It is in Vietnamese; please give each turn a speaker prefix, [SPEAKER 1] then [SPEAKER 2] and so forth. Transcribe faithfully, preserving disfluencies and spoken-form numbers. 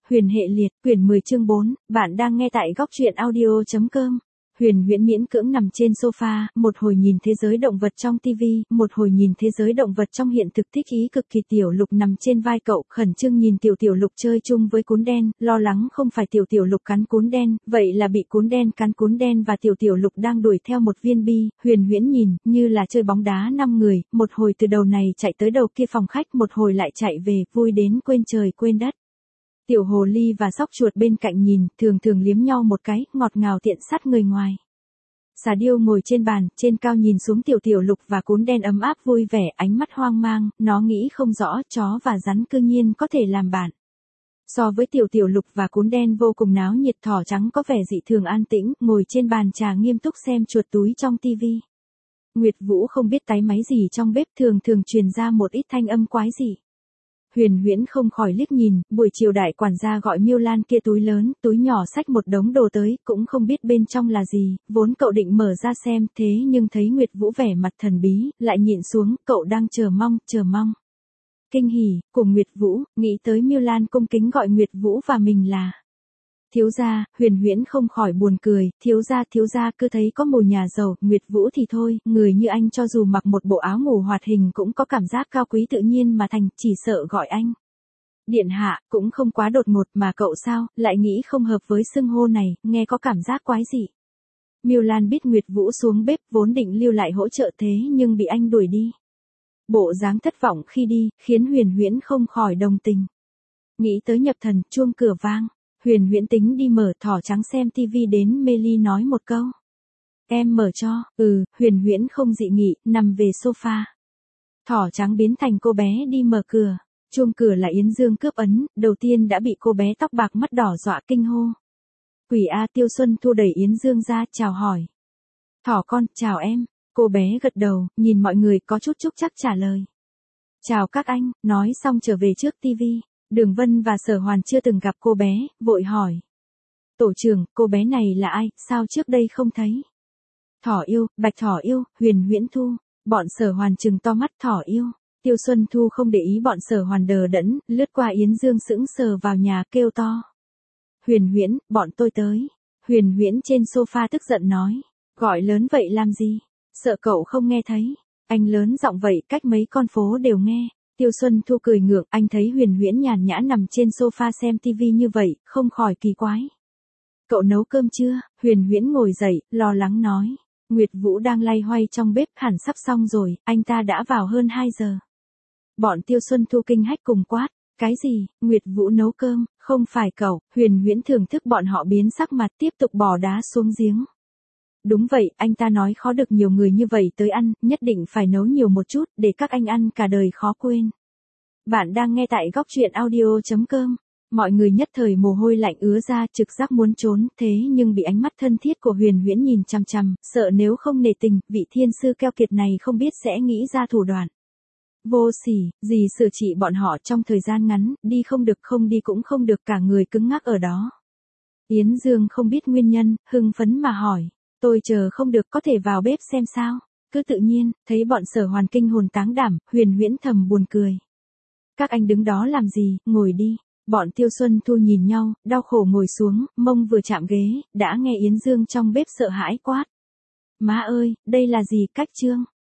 [SPEAKER 1] Huyền hệ liệt, quyển mười chương bốn, bạn đang nghe tại góc truyện audio chấm com. Huyền Huyễn miễn cưỡng nằm trên sofa, một hồi nhìn thế giới động vật trong tivi, một hồi nhìn thế giới động vật trong hiện thực. Thích ý cực kỳ. Tiểu Lục nằm trên vai cậu, khẩn trương nhìn Tiểu Tiểu Lục chơi chung với cún đen, lo lắng không phải Tiểu Tiểu Lục cắn cún đen, vậy là bị cún đen cắn. Cún đen và Tiểu Tiểu Lục đang đuổi theo một viên bi. Huyền Huyễn nhìn, như là chơi bóng đá năm người, một hồi từ đầu này chạy tới đầu kia phòng khách, một hồi lại chạy về, vui đến quên trời quên đất. Tiểu hồ ly và sóc chuột bên cạnh nhìn, thường thường liếm nhau một cái, ngọt ngào tiện sát người ngoài. Xà điêu ngồi trên bàn, trên cao nhìn xuống Tiểu Tiểu Lục và cún đen ấm áp vui vẻ, ánh mắt hoang mang, nó nghĩ không rõ, chó và rắn cư nhiên có thể làm bạn. So với Tiểu Tiểu Lục và cún đen vô cùng náo nhiệt, thỏ trắng có vẻ dị thường an tĩnh, ngồi trên bàn trà nghiêm túc xem chuột túi trong tivi. Nguyệt Vũ không biết táy máy gì trong bếp, thường thường truyền ra một ít thanh âm quái dị. Huyền Huyễn không khỏi liếc nhìn, buổi chiều đại quản gia gọi Miêu Lan kia túi lớn, túi nhỏ xách một đống đồ tới, cũng không biết bên trong là gì, vốn cậu định mở ra xem, thế nhưng thấy Nguyệt Vũ vẻ mặt thần bí, lại nhịn xuống, cậu đang chờ mong, chờ mong. Kinh hỉ, cùng Nguyệt Vũ, nghĩ tới Miêu Lan cung kính gọi Nguyệt Vũ và mình là thiếu gia. Huyền Huyễn không khỏi buồn cười, thiếu gia thiếu gia cứ thấy có mùi nhà giàu. Nguyệt Vũ thì thôi, người như anh cho dù mặc một bộ áo ngủ hoạt hình cũng có cảm giác cao quý tự nhiên mà thành, chỉ sợ gọi anh điện hạ cũng không quá đột ngột, mà cậu sao, lại nghĩ không hợp với xưng hô này, nghe có cảm giác quái dị. Miêu Lan biết Nguyệt Vũ xuống bếp, vốn định lưu lại hỗ trợ thế nhưng bị anh đuổi đi. Bộ dáng thất vọng khi đi, khiến Huyền Huyễn không khỏi đồng tình. Nghĩ tới nhập thần, chuông cửa vang. Huyền Huyễn tính đi mở, thỏ trắng xem tivi đến mê ly nói một câu. Em mở cho. Ừ, Huyền Huyễn không dị nghị, nằm về sofa. Thỏ trắng biến thành cô bé đi mở cửa. Chuông cửa là Yến Dương cướp ấn, đầu tiên đã bị cô bé tóc bạc mắt đỏ dọa kinh hô. Quỷ A. Tiêu Xuân Thu đẩy Yến Dương ra, chào hỏi. Thỏ con, chào em. Cô bé gật đầu, nhìn mọi người có chút chúc chắc trả lời. Chào các anh, nói xong trở về trước tivi. Đường Vân và Sở Hoàn chưa từng gặp cô bé, vội hỏi. Tổ trưởng, cô bé này là ai, sao trước đây không thấy? Thỏ yêu, Bạch Thỏ yêu, Huyền Huyễn Thu. Bọn Sở Hoàn trừng to mắt. Thỏ yêu. Tiêu Xuân Thu không để ý bọn Sở Hoàn đờ đẫn, lướt qua Yến Dương sững sờ vào nhà kêu to. Huyền Huyễn, bọn tôi tới. Huyền Huyễn trên sofa tức giận nói. Gọi lớn vậy làm gì? Sợ cậu không nghe thấy. Anh lớn giọng vậy cách mấy con phố đều nghe. Tiêu Xuân Thu cười ngượng, anh thấy Huyền Huyễn nhàn nhã nằm trên sofa xem tivi như vậy, không khỏi kỳ quái. Cậu nấu cơm chưa? Huyền Huyễn ngồi dậy, lo lắng nói. Nguyệt Vũ đang lay hoay trong bếp, hẳn sắp xong rồi, anh ta đã vào hơn hai giờ. Bọn Tiêu Xuân Thu kinh hách cùng quát. Cái gì? Nguyệt Vũ nấu cơm, không phải cậu. Huyền Huyễn thưởng thức bọn họ biến sắc mặt, tiếp tục bỏ đá xuống giếng. Đúng vậy, anh ta nói khó được nhiều người như vậy tới ăn, nhất định phải nấu nhiều một chút, để các anh ăn cả đời khó quên. Bạn đang nghe tại góc truyện audio chấm com. Mọi người nhất thời mồ hôi lạnh ứa ra, trực giác muốn trốn, thế nhưng bị ánh mắt thân thiết của Huyền Huyễn nhìn chằm chằm, sợ nếu không nể tình, vị thiên sư keo kiệt này không biết sẽ nghĩ ra thủ đoạn. Vô sỉ, gì xử trị bọn họ trong thời gian ngắn, đi không được không đi cũng không được, cả người cứng ngắc ở đó. Yến Dương không biết nguyên nhân, hưng phấn mà hỏi. Tôi chờ không được, có thể vào bếp xem sao? Cứ tự nhiên, thấy bọn Sở Hoàn kinh hồn táng đảm, Huyền Huyễn thầm buồn cười. Các anh đứng đó làm gì, ngồi đi. Bọn Tiêu Xuân Thu nhìn nhau, đau khổ ngồi xuống, mông vừa chạm ghế, đã nghe Yến Dương trong bếp sợ hãi quát. Má ơi, đây là gì, cách chương?